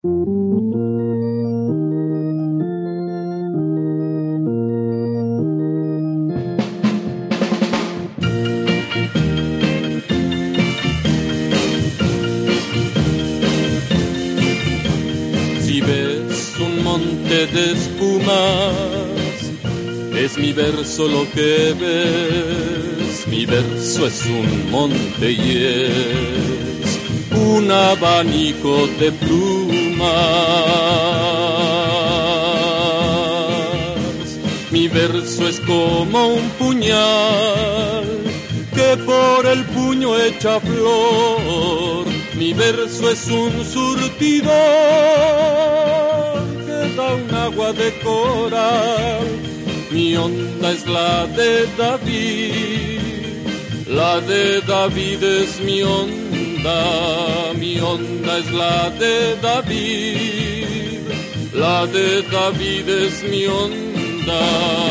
Si ves un monte de espumas, es mi verso lo que ves. Mi verso es un monte y es un abanico de plumas. Mi verso es como un puñal que por el puño echa flor. Mi verso es un surtidor que da un agua de coral. Mi onda es la de David es mi onda es la de David es mi onda.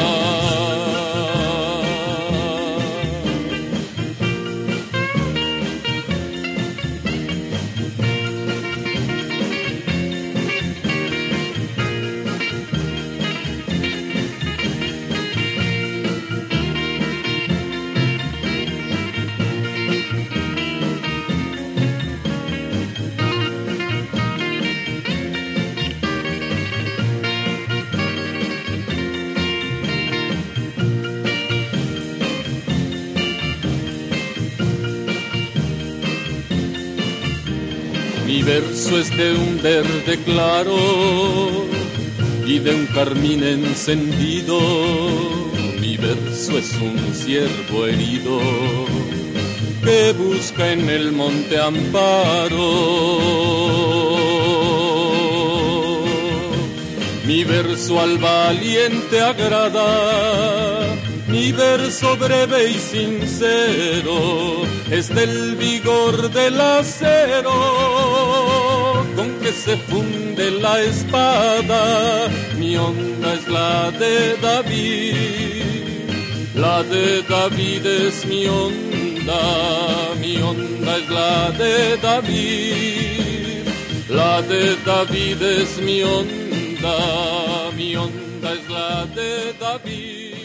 Mi verso es de un verde claro y de un carmín encendido. Mi verso es un ciervo herido que busca en el monte amparo. Mi verso al valiente agrada, mi verso breve y sincero es del vigor del acero con que se funde la espada. Mi onda es la de David es mi onda es la de David es mi onda es la de David.